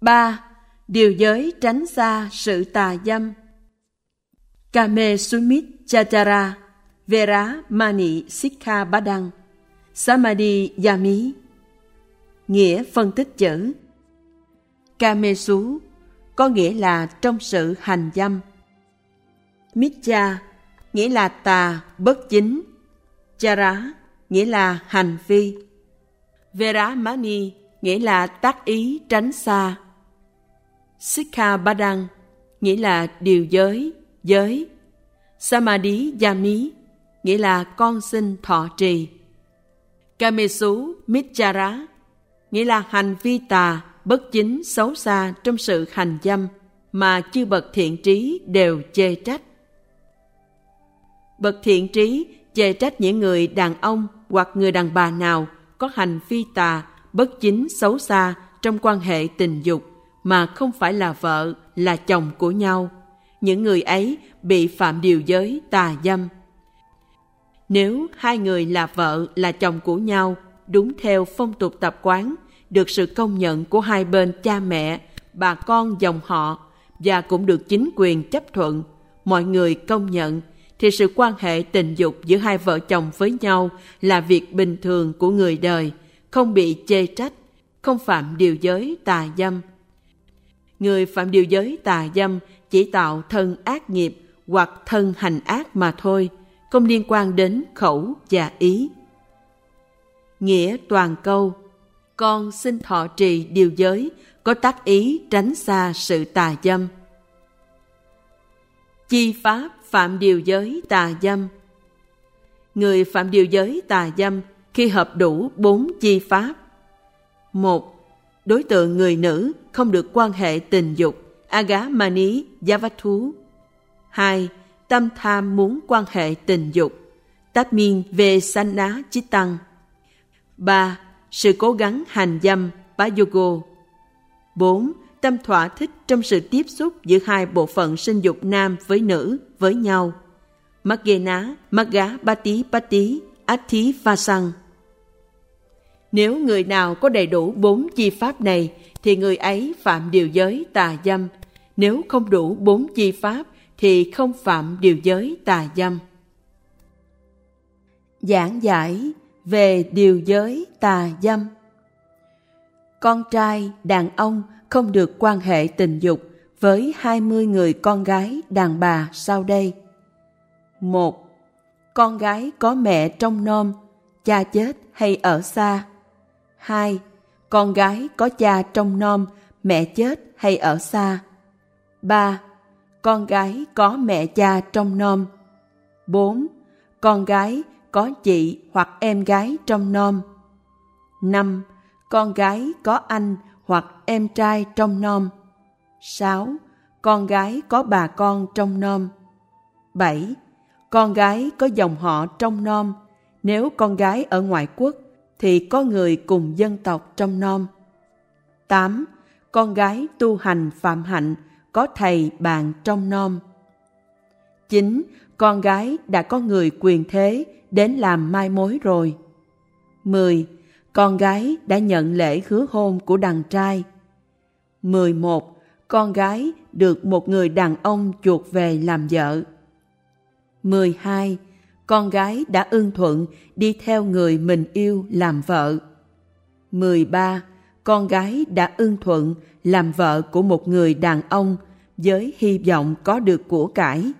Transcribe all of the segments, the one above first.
3. Điều giới tránh xa sự tà dâm. Kame Sumit-chachara Vera Mani Sikkhabadang Samadhi Yami. Nghĩa phân tích chữ Kamesu có nghĩa là trong sự hành dâm. Miccha nghĩa là tà, bất chính. Chara nghĩa là hành vi. Veramani nghĩa là tác ý tránh xa. Sikkhabadang nghĩa là điều giới, giới. Samadhi Yami nghĩa là con xin thọ trì. Kamesu Michara nghĩa là hành vi tà, bất chính, xấu xa trong sự hành dâm mà chư bậc thiện trí đều chê trách. Bậc thiện trí chê trách những người đàn ông hoặc người đàn bà nào có hành vi tà, bất chính, xấu xa trong quan hệ tình dục mà không phải là vợ, là chồng của nhau. Những người ấy bị phạm điều giới tà dâm. Nếu hai người là vợ, là chồng của nhau, đúng theo phong tục tập quán, được sự công nhận của hai bên cha mẹ, bà con dòng họ và cũng được chính quyền chấp thuận, mọi người công nhận, thì sự quan hệ tình dục giữa hai vợ chồng với nhau là việc bình thường của người đời, không bị chê trách, không phạm điều giới tà dâm. Người phạm điều giới tà dâm chỉ tạo thân ác nghiệp hoặc thân hành ác mà thôi, không liên quan đến khẩu và ý. Nghĩa toàn câu: con xin thọ trì điều giới, có tác ý tránh xa sự tà dâm. Chi pháp phạm điều giới tà dâm. Người phạm điều giới tà dâm khi hợp đủ 4 chi pháp. 1. Đối tượng người nữ không được quan hệ tình dục, agamani yavattu. 2. Tâm tham muốn quan hệ tình dục, tasmin vesana chittang. 3. Sự cố gắng hành dâm, payogo. 4. Tâm thỏa thích trong sự tiếp xúc giữa hai bộ phận sinh dục nam với nữ với nhau. Maggena, Magga Bati Pati, Atti Vasang. Nếu người nào có đầy đủ 4 chi pháp này thì người ấy phạm điều giới tà dâm. Nếu không đủ 4 chi pháp thì không phạm điều giới tà dâm. Giảng giải về điều giới tà dâm. Con trai, đàn ông không được quan hệ tình dục với 20 người con gái đàn bà sau đây. 1. Con gái có mẹ trong nom, cha chết hay ở xa. 2. Con gái có cha trong nom, mẹ chết hay ở xa. 3. Con gái có mẹ cha trong nom. 4. Con gái có chị hoặc em gái trong nom. 5. Con gái có anh hoặc em trai trong nom. 6. Con gái có bà con trong nom. 7. Con gái có dòng họ trong nom. Nếu con gái ở ngoại quốc thì có người cùng dân tộc trong nom. 8. Con gái tu hành phạm hạnh, có thầy bạn trong nom. 9. Con gái đã có người quyền thế đến làm mai mối rồi. 10. Con gái đã nhận lễ hứa hôn của đàn trai. 11. Con gái được một người đàn ông chuộc về làm vợ. 12. Con gái đã ưng thuận đi theo người mình yêu làm vợ. 13. Con gái đã ưng thuận làm vợ của một người đàn ông với hy vọng có được của cải.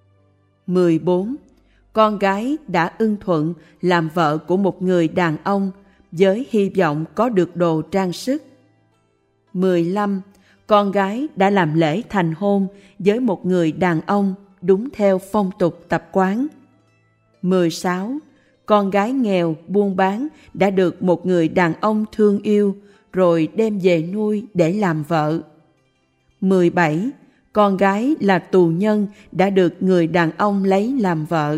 14. Con gái đã ưng thuận làm vợ của một người đàn ông với hy vọng có được đồ trang sức. 15. Con gái đã làm lễ thành hôn với một người đàn ông đúng theo phong tục tập quán. 16. Con gái nghèo buôn bán đã được một người đàn ông thương yêu rồi đem về nuôi để làm vợ. 17. Con gái là tù nhân đã được người đàn ông lấy làm vợ.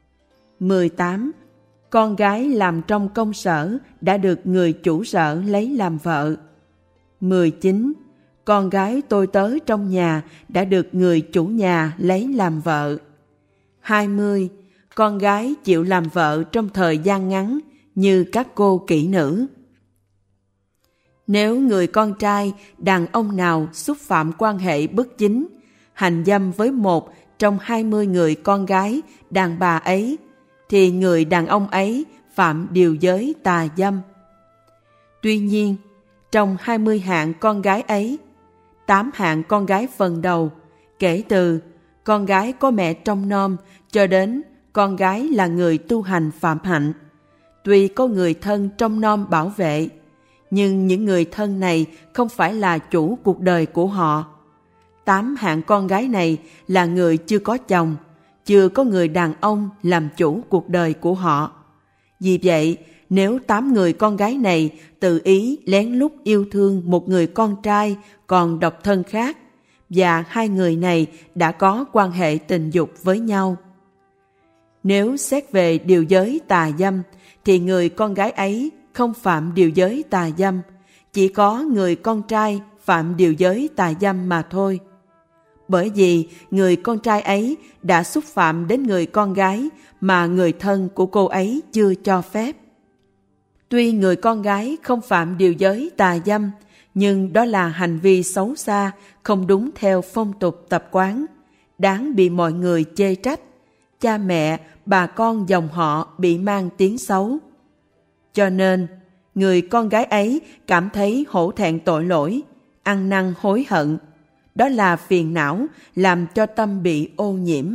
18. Con gái làm trong công sở đã được người chủ sở lấy làm vợ. 19. Con gái tôi tớ trong nhà đã được người chủ nhà lấy làm vợ. 20. Con gái chịu làm vợ trong thời gian ngắn như các cô kỹ nữ. Nếu người con trai đàn ông nào xúc phạm quan hệ bất chính, hành dâm với một trong 20 người con gái đàn bà ấy, thì người đàn ông ấy phạm điều giới tà dâm. Tuy nhiên, trong 20 hạng con gái ấy, 8 hạng con gái phần đầu, kể từ con gái có mẹ trông nom cho đến con gái là người tu hành phạm hạnh, tuy có người thân trông nom bảo vệ, nhưng những người thân này không phải là chủ cuộc đời của họ. 8 hạng con gái này là người chưa có chồng, chưa có người đàn ông làm chủ cuộc đời của họ. Vì vậy, nếu 8 người con gái này tự ý lén lút yêu thương một người con trai còn độc thân khác, và 2 người này đã có quan hệ tình dục với nhau, nếu xét về điều giới tà dâm, thì người con gái ấy không phạm điều giới tà dâm, chỉ có người con trai phạm điều giới tà dâm mà thôi. Bởi vì người con trai ấy đã xúc phạm đến người con gái mà người thân của cô ấy chưa cho phép. Tuy người con gái không phạm điều giới tà dâm, nhưng đó là hành vi xấu xa, không đúng theo phong tục tập quán, đáng bị mọi người chê trách. Cha mẹ, bà con dòng họ bị mang tiếng xấu. Cho nên, người con gái ấy cảm thấy hổ thẹn tội lỗi, ăn năn hối hận. Đó là phiền não làm cho tâm bị ô nhiễm.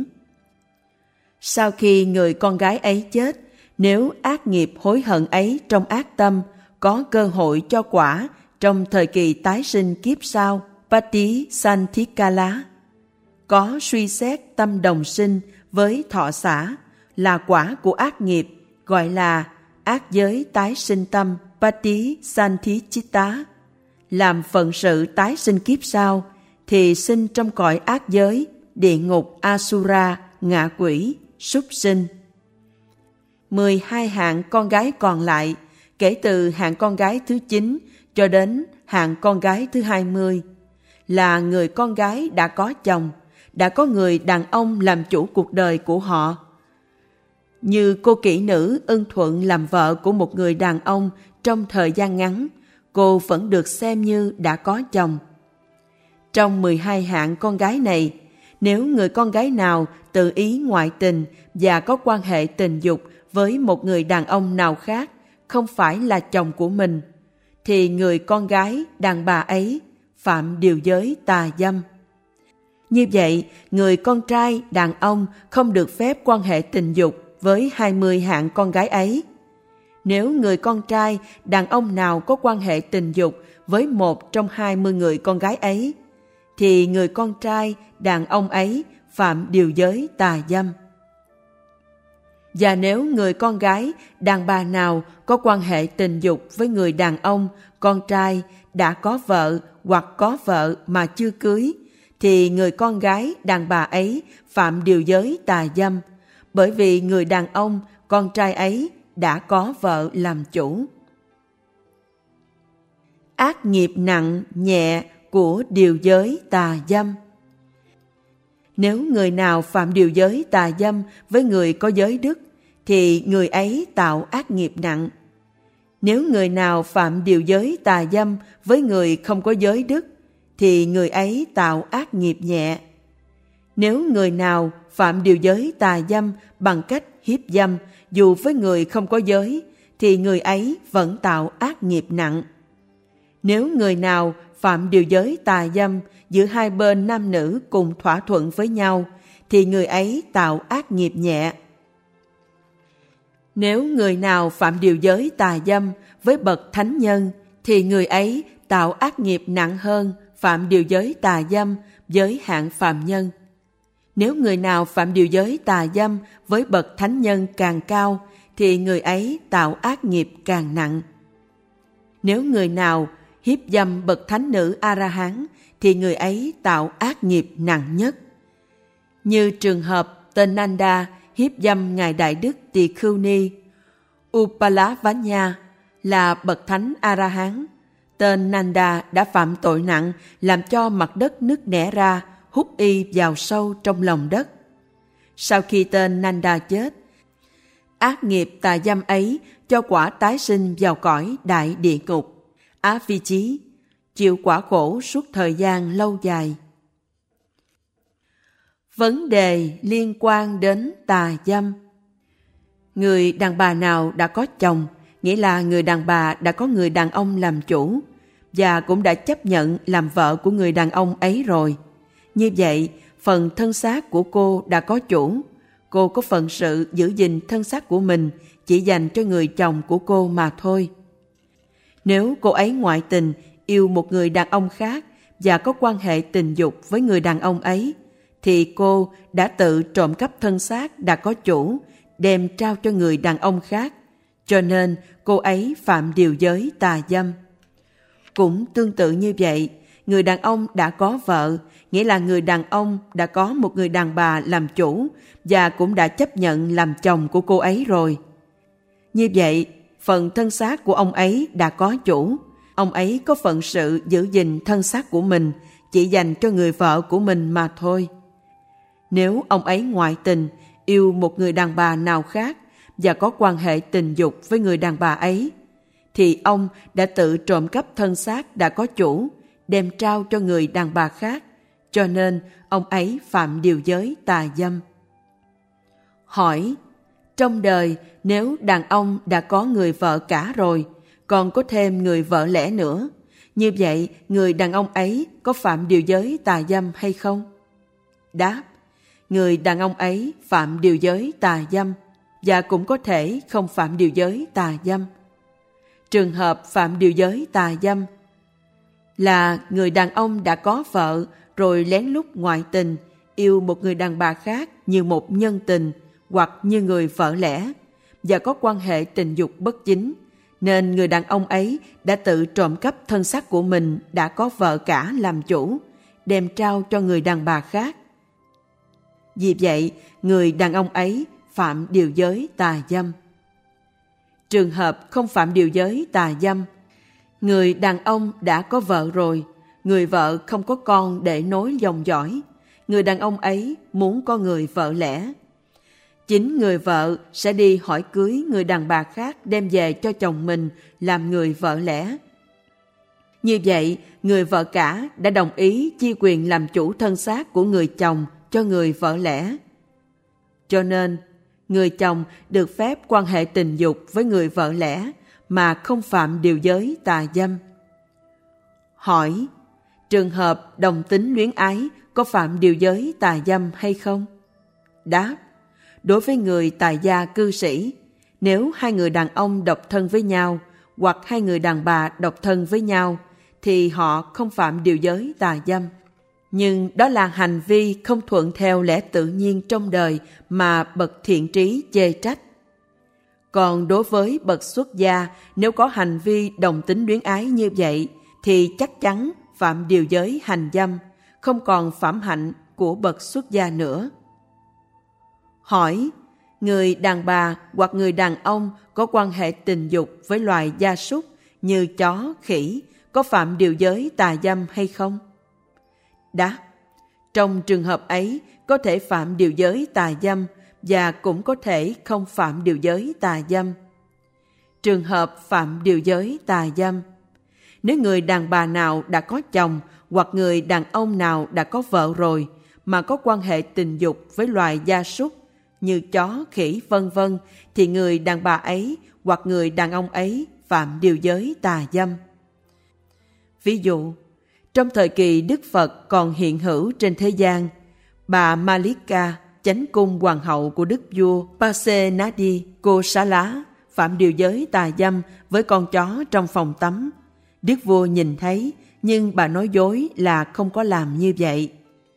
Sau khi người con gái ấy chết, nếu ác nghiệp hối hận ấy trong ác tâm có cơ hội cho quả trong thời kỳ tái sinh kiếp sau, Pati Santhikala, có suy xét tâm đồng sinh với thọ xả là quả của ác nghiệp, gọi là ác giới tái sinh tâm Pati Santichitta, làm phận sự tái sinh kiếp sau, thì sinh trong cõi ác giới, địa ngục Asura, ngạ quỷ, súc sinh. 12 hạng con gái còn lại, kể từ hạng con gái thứ 9 cho đến hạng con gái thứ 20, là người con gái đã có chồng, đã có người đàn ông làm chủ cuộc đời của họ. Như cô kỹ nữ ưng thuận làm vợ của một người đàn ông trong thời gian ngắn, cô vẫn được xem như đã có chồng. Trong 12 hạng con gái này, nếu người con gái nào tự ý ngoại tình và có quan hệ tình dục với một người đàn ông nào khác không phải là chồng của mình, thì người con gái đàn bà ấy phạm điều giới tà dâm. Như vậy, người con trai đàn ông không được phép quan hệ tình dục với 20 hạng con gái ấy. Nếu người con trai đàn ông nào có quan hệ tình dục với một trong 20 người con gái ấy, thì người con trai đàn ông ấy phạm điều giới tà dâm. Và nếu người con gái đàn bà nào có quan hệ tình dục với người đàn ông con trai đã có vợ hoặc có vợ mà chưa cưới, thì người con gái đàn bà ấy phạm điều giới tà dâm, bởi vì người đàn ông con trai ấy đã có vợ làm chủ. Ác nghiệp nặng nhẹ của điều giới tà dâm. Nếu người nào phạm điều giới tà dâm với người có giới đức, thì người ấy tạo ác nghiệp nặng. Nếu người nào phạm điều giới tà dâm với người không có giới đức, thì người ấy tạo ác nghiệp nhẹ. Nếu người nào phạm điều giới tà dâm bằng cách hiếp dâm dù với người không có giới, thì người ấy vẫn tạo ác nghiệp nặng. Nếu người nào phạm điều giới tà dâm giữa hai bên nam nữ cùng thỏa thuận với nhau, thì người ấy tạo ác nghiệp nhẹ. Nếu người nào phạm điều giới tà dâm với bậc thánh nhân, thì người ấy tạo ác nghiệp nặng hơn phạm điều giới tà dâm với hạng phàm nhân. Nếu người nào phạm điều giới tà dâm với bậc thánh nhân càng cao, thì người ấy tạo ác nghiệp càng nặng. Nếu người nào hiếp dâm bậc thánh nữ A-la-hán, thì người ấy tạo ác nghiệp nặng nhất. Như trường hợp tên Nanda hiếp dâm Ngài Đại Đức Tỳ Khưu Ni, Upalavanya là bậc thánh A-la-hán. Tên Nanda đã phạm tội nặng làm cho mặt đất nứt nẻ ra, hút y vào sâu trong lòng đất. Sau khi tên Nanda chết, ác nghiệp tà dâm ấy cho quả tái sinh vào cõi đại địa ngục á vi chí, chịu quả khổ suốt thời gian lâu dài. Vấn đề liên quan đến tà dâm. Người đàn bà nào đã có chồng, nghĩa là người đàn bà đã có người đàn ông làm chủ và cũng đã chấp nhận làm vợ của người đàn ông ấy rồi. Như vậy, phần thân xác của cô đã có chủ. Cô có phận sự giữ gìn thân xác của mình chỉ dành cho người chồng của cô mà thôi. Nếu cô ấy ngoại tình, yêu một người đàn ông khác và có quan hệ tình dục với người đàn ông ấy, thì cô đã tự trộm cắp thân xác đã có chủ, đem trao cho người đàn ông khác, cho nên cô ấy phạm điều giới tà dâm. Cũng tương tự như vậy, người đàn ông đã có vợ, nghĩa là người đàn ông đã có một người đàn bà làm chủ và cũng đã chấp nhận làm chồng của cô ấy rồi. Như vậy, phần thân xác của ông ấy đã có chủ. Ông ấy có phận sự giữ gìn thân xác của mình chỉ dành cho người vợ của mình mà thôi. Nếu ông ấy ngoại tình, yêu một người đàn bà nào khác và có quan hệ tình dục với người đàn bà ấy, thì ông đã tự trộm cắp thân xác đã có chủ, đem trao cho người đàn bà khác, cho nên ông ấy phạm điều giới tà dâm. Hỏi, trong đời nếu đàn ông đã có người vợ cả rồi, còn có thêm người vợ lẽ nữa, như vậy người đàn ông ấy có phạm điều giới tà dâm hay không? Đáp, người đàn ông ấy phạm điều giới tà dâm và cũng có thể không phạm điều giới tà dâm. Trường hợp phạm điều giới tà dâm là người đàn ông đã có vợ rồi lén lút ngoại tình, yêu một người đàn bà khác như một nhân tình hoặc như người vợ lẽ và có quan hệ tình dục bất chính, nên người đàn ông ấy đã tự trộm cắp thân xác của mình đã có vợ cả làm chủ, đem trao cho người đàn bà khác. Vì vậy, người đàn ông ấy phạm điều giới tà dâm. Trường hợp không phạm điều giới tà dâm, người đàn ông đã có vợ rồi, người vợ không có con để nối dòng dõi, người đàn ông ấy muốn có người vợ lẽ. Chính người vợ sẽ đi hỏi cưới người đàn bà khác đem về cho chồng mình làm người vợ lẽ. Như vậy, người vợ cả đã đồng ý chia quyền làm chủ thân xác của người chồng cho người vợ lẽ. Cho nên, người chồng được phép quan hệ tình dục với người vợ lẽ mà không phạm điều giới tà dâm. Hỏi, trường hợp đồng tính luyến ái có phạm điều giới tà dâm hay không? Đáp, đối với người tại gia cư sĩ, nếu hai người đàn ông độc thân với nhau hoặc hai người đàn bà độc thân với nhau, thì họ không phạm điều giới tà dâm. Nhưng đó là hành vi không thuận theo lẽ tự nhiên trong đời mà bậc thiện trí chê trách. Còn đối với bậc xuất gia, nếu có hành vi đồng tính luyến ái như vậy, thì chắc chắn phạm điều giới hành dâm, không còn phạm hạnh của bậc xuất gia nữa. Hỏi, người đàn bà hoặc người đàn ông có quan hệ tình dục với loài gia súc như chó, khỉ, có phạm điều giới tà dâm hay không? Đáp, trong trường hợp ấy có thể phạm điều giới tà dâm và cũng có thể không phạm điều giới tà dâm. Trường hợp phạm điều giới tà dâm, nếu người đàn bà nào đã có chồng hoặc người đàn ông nào đã có vợ rồi mà có quan hệ tình dục với loài gia súc như chó, khỉ, vân vân, thì người đàn bà ấy hoặc người đàn ông ấy phạm điều giới tà dâm. Ví dụ, trong thời kỳ Đức Phật còn hiện hữu trên thế gian, bà Malika, chánh cung hoàng hậu của đức vua Pasenadi Kosala, phạm điều giới tà dâm với con chó trong phòng tắm. Đức vua nhìn thấy, nhưng bà nói dối là không có làm như vậy.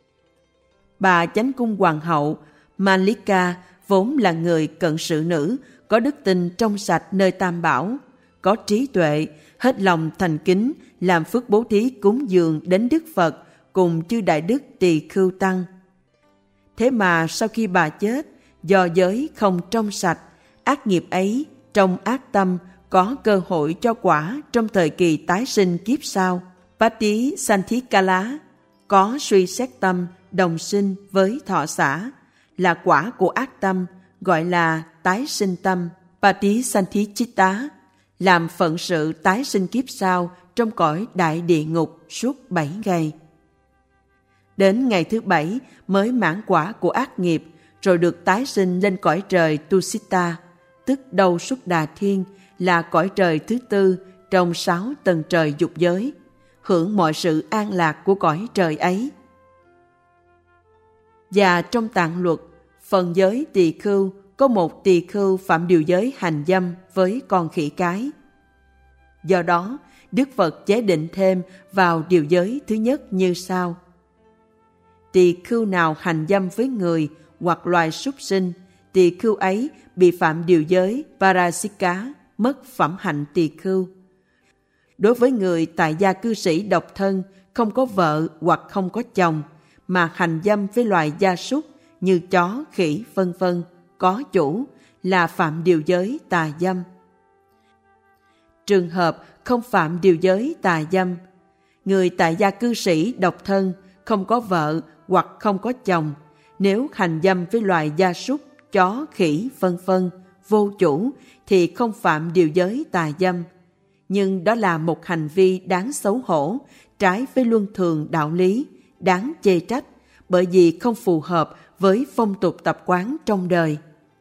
Bà chánh cung hoàng hậu Malika vốn là người cận sự nữ, có đức tin trong sạch nơi Tam Bảo, có trí tuệ, hết lòng thành kính, làm phước bố thí cúng dường đến Đức Phật cùng chư đại đức Tỳ Khưu Tăng. Thế mà sau khi bà chết, do giới không trong sạch, ác nghiệp ấy trong ác tâm có cơ hội cho quả trong thời kỳ tái sinh kiếp sau. Pati Santhikala có suy xét tâm đồng sinh với thọ xả, là quả của ác tâm, gọi là tái sinh tâm. Pati Santichitta làm phận sự tái sinh kiếp sau trong cõi đại địa ngục suốt 7 ngày. Đến ngày thứ 7 mới mãn quả của ác nghiệp, rồi được tái sinh lên cõi trời Tusita, tức Đâu Xuất Đà Thiên, là cõi trời thứ 4 trong 6 tầng trời dục giới, hưởng mọi sự an lạc của cõi trời ấy. Và trong Tạng Luật, phần giới tỳ khưu có một tỳ khưu phạm điều giới hành dâm với con khỉ cái. Do đó, Đức Phật chế định thêm vào điều giới thứ nhất như sau: tỳ khưu nào hành dâm với người hoặc loài súc sinh, tỳ khưu ấy bị phạm điều giới Parasika, mất phẩm hạnh tỳ khưu. Đối với người tại gia cư sĩ độc thân, không có vợ hoặc không có chồng, mà hành dâm với loài gia súc như chó, khỉ, vân vân, có chủ, là phạm điều giới tà dâm. Trường hợp không phạm điều giới tà dâm, người tại gia cư sĩ độc thân, không có vợ hoặc không có chồng, nếu hành dâm với loài gia súc, chó, khỉ, vân vân, vô chủ, thì không phạm điều giới tà dâm. Nhưng đó là một hành vi đáng xấu hổ, trái với luân thường đạo lý, đáng chê trách, bởi vì không phù hợp với phong tục tập quán trong đời.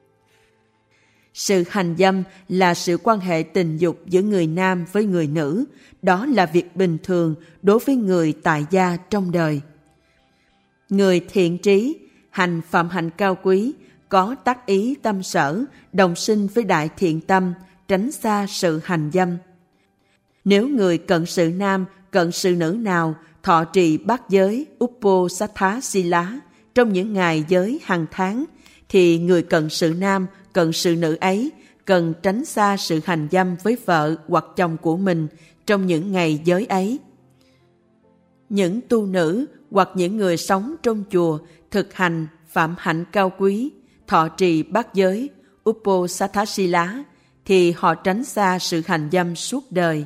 Sự hành dâm là sự quan hệ tình dục giữa người nam với người nữ, đó là việc bình thường đối với người tại gia trong đời. Người thiện trí, hành phạm hạnh cao quý, có tác ý tâm sở, đồng sinh với đại thiện tâm, tránh xa sự hành dâm. Nếu người cận sự nam, cận sự nữ nào thọ trì bát giới Uposatha Sila trong những ngày giới hàng tháng, thì người cận sự nam, cận sự nữ ấy cần tránh xa sự hành dâm với vợ hoặc chồng của mình trong những ngày giới ấy. Những tu nữ hoặc những người sống trong chùa thực hành phạm hạnh cao quý, thọ trì bát giới Uposatha Sila, thì họ tránh xa sự hành dâm suốt đời.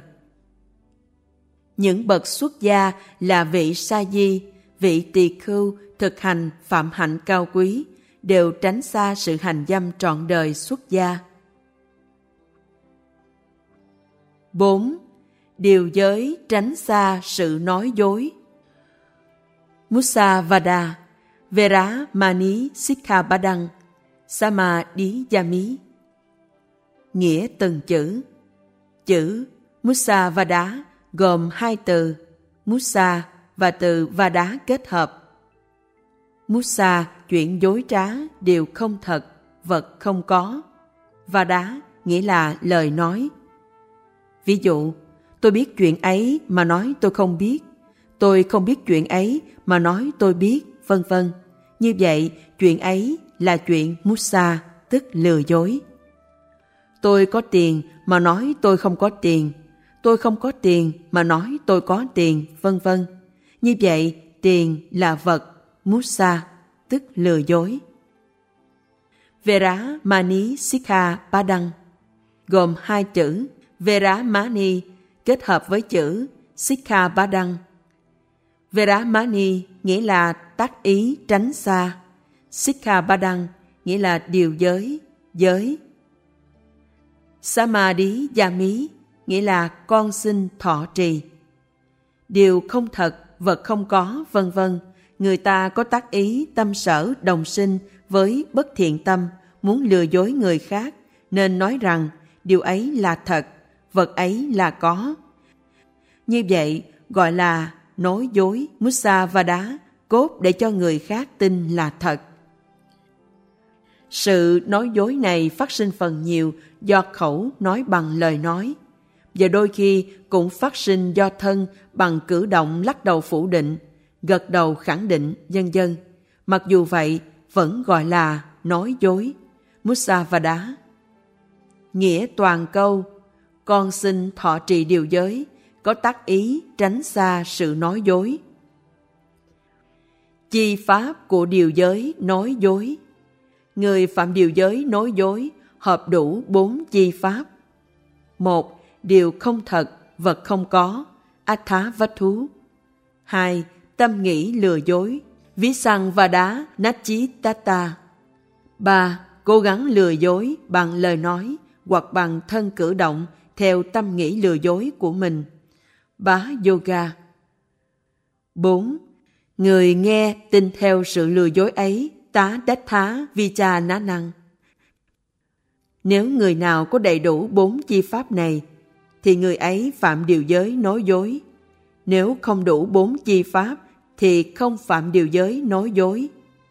Những bậc xuất gia là vị sa di, vị tỳ khưu thực hành phạm hạnh cao quý, đều tránh xa sự hành dâm trọn đời xuất gia. 4. Điều giới tránh xa sự nói dối. Musavada, Vera Mani Sikkhapadang, Samadhiyami. Nghĩa từng chữ. Chữ Musavada gồm hai từ Musa và từ Vada kết hợp. Musa, chuyện dối trá, điều không thật, vật không có. Vada nghĩa là lời nói. Ví dụ, tôi biết chuyện ấy mà nói tôi không biết, tôi không biết chuyện ấy mà nói tôi biết, vân vân. Như vậy, chuyện ấy là chuyện Musa, tức lừa dối. Tôi có tiền mà nói tôi không có tiền, tôi không có tiền mà nói tôi có tiền, vân vân. Như vậy, tiền là vật, Musa, tức lừa dối. Vera Mani Sikkhapadang gồm hai chữ Vera Mani kết hợp với chữ Sikkhapadang. Vera Mani nghĩa là tác ý tránh xa, Sikkhapadang nghĩa là điều giới, giới. Samadhiyami nghĩa là con xin thọ trì. Điều không thật, vật không có, vân vân. Người ta có tác ý tâm sở đồng sinh với bất thiện tâm, muốn lừa dối người khác, nên nói rằng điều ấy là thật, vật ấy là có. Như vậy gọi là nói dối Musavada, cốt để cho người khác tin là thật. Sự nói dối này phát sinh phần nhiều do khẩu nói bằng lời nói, và đôi khi cũng phát sinh do thân bằng cử động lắc đầu phủ định, gật đầu khẳng định, vân vân. Mặc dù vậy, vẫn gọi là nói dối, Musavada. Nghĩa toàn câu, con xin thọ trì điều giới, có tác ý tránh xa sự nói dối. Chi pháp của điều giới nói dối. Người phạm điều giới nói dối hợp đủ 4 chi pháp. 1. Điều không thật, vật không có, Atthavattu. 2. Tâm nghĩ lừa dối, Visangvada Nachitata. 3. Cố gắng lừa dối bằng lời nói hoặc bằng thân cử động theo tâm nghĩ lừa dối của mình. Bá Yoga. 4. Người nghe tin theo sự lừa dối ấy, tá đách thá vicha ná năng. Nếu người nào có đầy đủ 4 chi pháp này, thì người ấy phạm điều giới nói dối. Nếu không đủ 4 chi pháp, thì không phạm điều giới nói dối.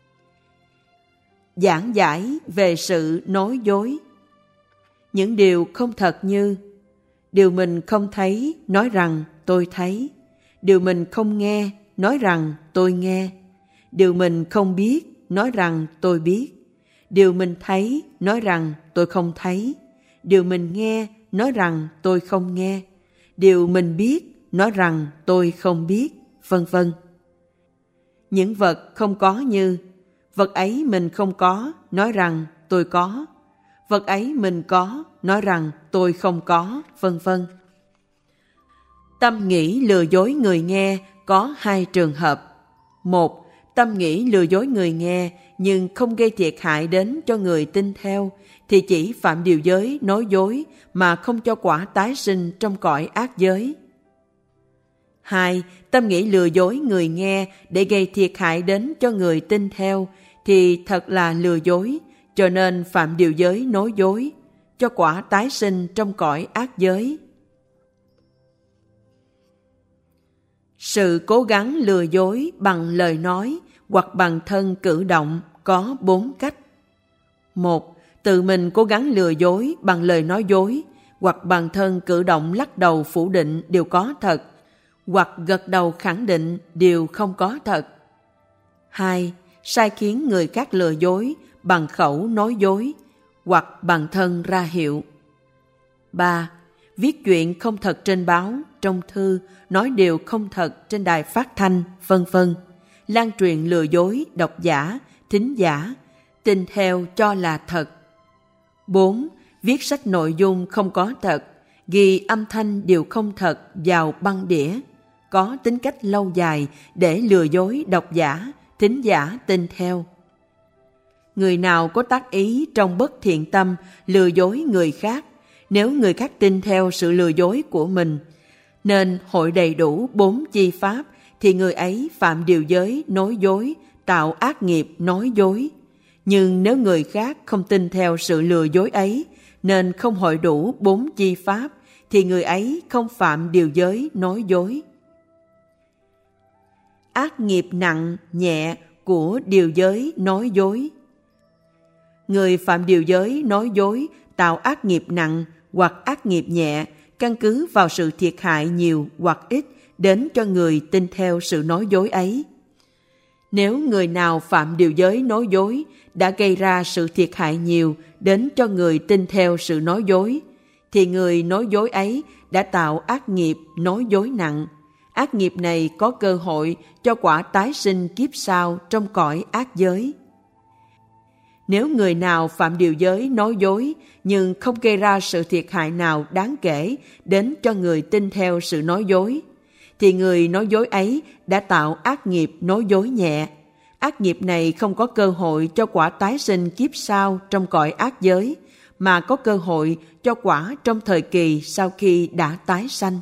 Giảng giải về sự nói dối. Những điều không thật như: điều mình không thấy, nói rằng tôi thấy; điều mình không nghe, nói rằng tôi nghe; điều mình không biết, nói rằng tôi biết; điều mình thấy, nói rằng tôi không thấy; điều mình nghe, nói rằng tôi không nghe; điều mình biết, nói rằng tôi không biết, vân vân. Những vật không có như: vật ấy mình không có, nói rằng tôi có; vật ấy mình có, nói rằng tôi không có, vân vân. Tâm nghĩ lừa dối người nghe có 2 trường hợp. 1. Tâm nghĩ lừa dối người nghe nhưng không gây thiệt hại đến cho người tin theo, thì chỉ phạm điều giới nói dối mà không cho quả tái sinh trong cõi ác giới. 2. Tâm nghĩ lừa dối người nghe để gây thiệt hại đến cho người tin theo, thì thật là lừa dối, cho nên phạm điều giới nói dối, cho quả tái sinh trong cõi ác giới. Sự cố gắng lừa dối bằng lời nói hoặc bằng thân cử động có 4 cách. 1. Tự mình cố gắng lừa dối bằng lời nói dối, hoặc bằng thân cử động lắc đầu phủ định điều có thật, hoặc gật đầu khẳng định điều không có thật. 2. Sai khiến người khác lừa dối bằng khẩu nói dối, hoặc bằng thân ra hiệu. 3. Viết chuyện không thật trên báo, trong thư, nói điều không thật trên đài phát thanh, vân vân, lan truyền lừa dối độc giả, thính giả, tin theo cho là thật. 4. Viết sách nội dung không có thật, ghi âm thanh điều không thật vào băng đĩa, có tính cách lâu dài để lừa dối độc giả, thính giả tin theo. Người nào có tác ý trong bất thiện tâm lừa dối người khác, nếu người khác tin theo sự lừa dối của mình, nên hội đầy đủ 4 chi pháp, thì người ấy phạm điều giới nói dối, tạo ác nghiệp nói dối. Nhưng nếu người khác không tin theo sự lừa dối ấy, nên không hội đủ 4 chi pháp, thì người ấy không phạm điều giới nói dối. Ác nghiệp nặng, nhẹ của điều giới nói dối. Người phạm điều giới nói dối tạo ác nghiệp nặng hoặc ác nghiệp nhẹ, căn cứ vào sự thiệt hại nhiều hoặc ít đến cho người tin theo sự nói dối ấy. Nếu người nào phạm điều giới nói dối đã gây ra sự thiệt hại nhiều đến cho người tin theo sự nói dối, thì người nói dối ấy đã tạo ác nghiệp nói dối nặng. Ác nghiệp này có cơ hội cho quả tái sinh kiếp sau trong cõi ác giới. Nếu người nào phạm điều giới nói dối nhưng không gây ra sự thiệt hại nào đáng kể đến cho người tin theo sự nói dối, thì người nói dối ấy đã tạo ác nghiệp nói dối nhẹ. Ác nghiệp này không có cơ hội cho quả tái sinh kiếp sau trong cõi ác giới, mà có cơ hội cho quả trong thời kỳ sau khi đã tái sanh.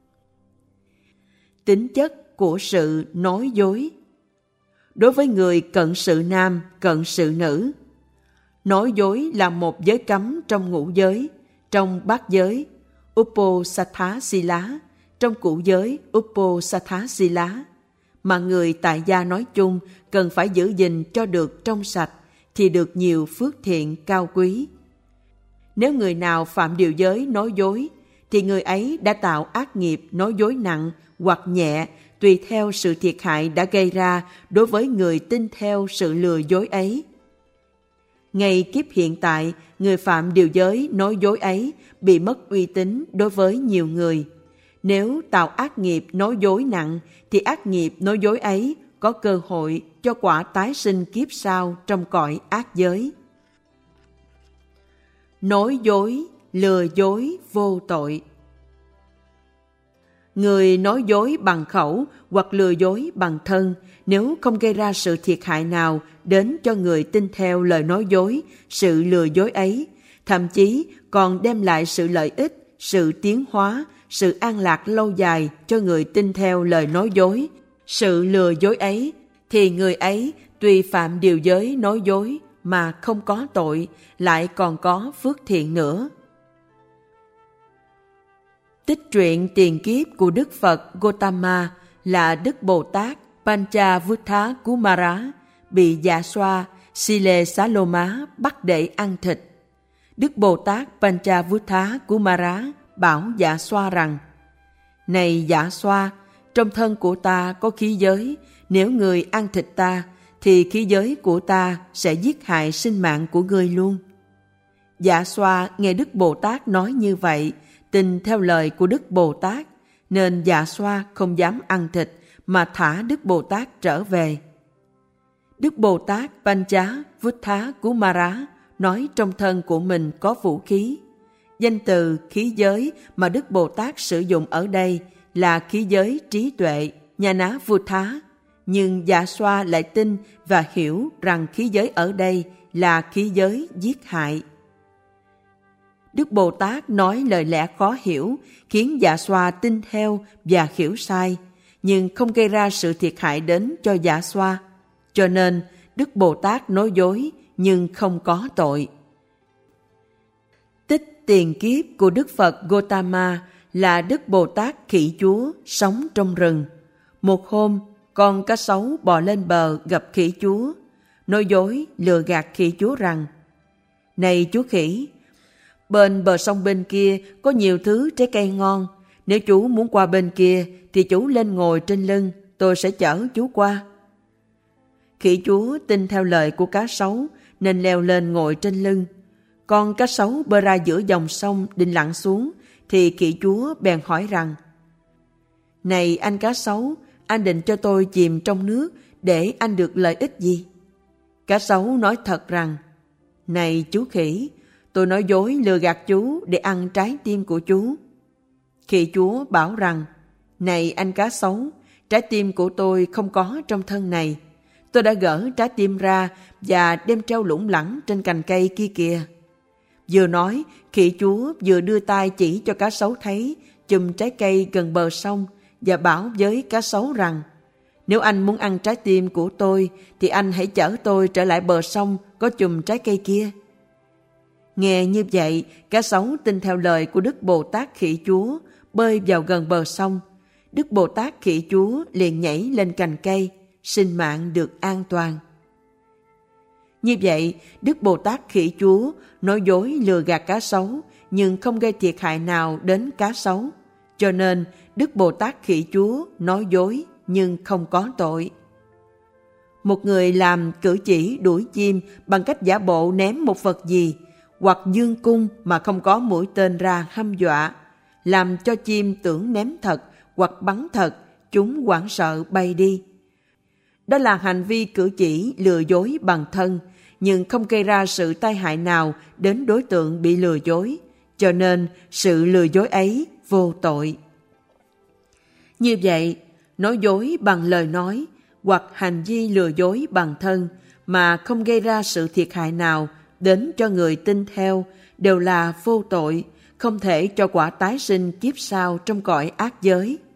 Tính chất của sự nói dối. Đối với người cận sự nam, cận sự nữ, nói dối là một giới cấm trong ngũ giới, trong bát giới Uposatha Sila, trong cũ giới Uposatha Sila, mà người tại gia nói chung cần phải giữ gìn cho được trong sạch, thì được nhiều phước thiện cao quý. Nếu người nào phạm điều giới nói dối, thì người ấy đã tạo ác nghiệp nói dối nặng hoặc nhẹ, tùy theo sự thiệt hại đã gây ra đối với người tin theo sự lừa dối ấy. Ngay kiếp hiện tại, người phạm điều giới nói dối ấy bị mất uy tín đối với nhiều người. Nếu tạo ác nghiệp nói dối nặng, thì ác nghiệp nói dối ấy có cơ hội cho quả tái sinh kiếp sau trong cõi ác giới. Nói dối, lừa dối vô tội. Người nói dối bằng khẩu hoặc lừa dối bằng thân, nếu không gây ra sự thiệt hại nào đến cho người tin theo lời nói dối, sự lừa dối ấy, thậm chí còn đem lại sự lợi ích sự tiến hóa, sự an lạc lâu dài cho người tin theo lời nói dối, sự lừa dối ấy, thì người ấy tuy phạm điều giới nói dối mà không có tội, lại còn có phước thiện nữa. Tích truyện tiền kiếp của Đức Phật Gotama là Đức Bồ Tát Panchavutta Kumara bị dạ xoa Sile Xá Lô Má bắt để ăn thịt. Đức Bồ Tát Panchavutta Kumara bảo dạ xoa rằng: Này dạ xoa, trong thân của ta có khí giới, nếu người ăn thịt ta, thì khí giới của ta sẽ giết hại sinh mạng của ngươi luôn. Dạ xoa nghe Đức Bồ Tát nói như vậy, tin theo lời của Đức Bồ Tát, nên dạ xoa không dám ăn thịt mà thả Đức Bồ Tát trở về. Đức Bồ Tát Panchavutta Kumara nói trong thân của mình có vũ khí. Danh từ khí giới mà Đức Bồ Tát sử dụng ở đây là khí giới trí tuệ, Nhana Vuttha, nhưng dạ xoa lại tin và hiểu rằng khí giới ở đây là khí giới giết hại. Đức Bồ Tát nói lời lẽ khó hiểu, khiến dạ xoa tin theo và hiểu sai, nhưng không gây ra sự thiệt hại đến cho dạ xoa. Cho nên, Đức Bồ Tát nói dối, nhưng không có tội. Tích tiền kiếp của Đức Phật Gotama là Đức Bồ Tát Khỉ Chúa sống trong rừng. Một hôm, con cá sấu bò lên bờ gặp Khỉ Chúa, nói dối lừa gạt Khỉ Chúa rằng: Này chú khỉ, bên bờ sông bên kia có nhiều thứ trái cây ngon. Nếu chú muốn qua bên kia thì chú lên ngồi trên lưng, tôi sẽ chở chú qua. Khỉ Chúa tin theo lời của cá sấu nên leo lên ngồi trên lưng. Con cá sấu bơi ra giữa dòng sông định lặn xuống, thì Khỉ Chúa bèn hỏi rằng: Này anh cá sấu, anh định cho tôi chìm trong nước để anh được lợi ích gì? Cá sấu nói thật rằng: Này chú khỉ, tôi nói dối lừa gạt chú để ăn trái tim của chú. Khỉ Chúa bảo rằng: Này anh cá sấu, trái tim của tôi không có trong thân này. Tôi đã gỡ trái tim ra và đem treo lủng lẳng trên cành cây kia kìa. Vừa nói, Khỉ Chúa vừa đưa tay chỉ cho cá sấu thấy chùm trái cây gần bờ sông và bảo với cá sấu rằng: Nếu anh muốn ăn trái tim của tôi thì anh hãy chở tôi trở lại bờ sông có chùm trái cây kia. Nghe như vậy, cá sấu tin theo lời của Đức Bồ Tát Khỉ Chúa, bơi vào gần bờ sông. Đức Bồ Tát Khỉ Chúa liền nhảy lên cành cây, sinh mạng được an toàn. Như vậy, Đức Bồ Tát Khỉ Chúa nói dối lừa gạt cá sấu, nhưng không gây thiệt hại nào đến cá sấu. Cho nên, Đức Bồ Tát Khỉ Chúa nói dối nhưng không có tội. Một người làm cử chỉ đuổi chim bằng cách giả bộ ném một vật gì, hoặc dương cung mà không có mũi tên ra hăm dọa, làm cho chim tưởng ném thật hoặc bắn thật, chúng hoảng sợ bay đi. Đó là hành vi cử chỉ lừa dối bằng thân, nhưng không gây ra sự tai hại nào đến đối tượng bị lừa dối, cho nên sự lừa dối ấy vô tội. Như vậy, nói dối bằng lời nói hoặc hành vi lừa dối bằng thân mà không gây ra sự thiệt hại nào đến cho người tin theo đều là vô tội, không thể cho quả tái sinh kiếp sau trong cõi ác giới.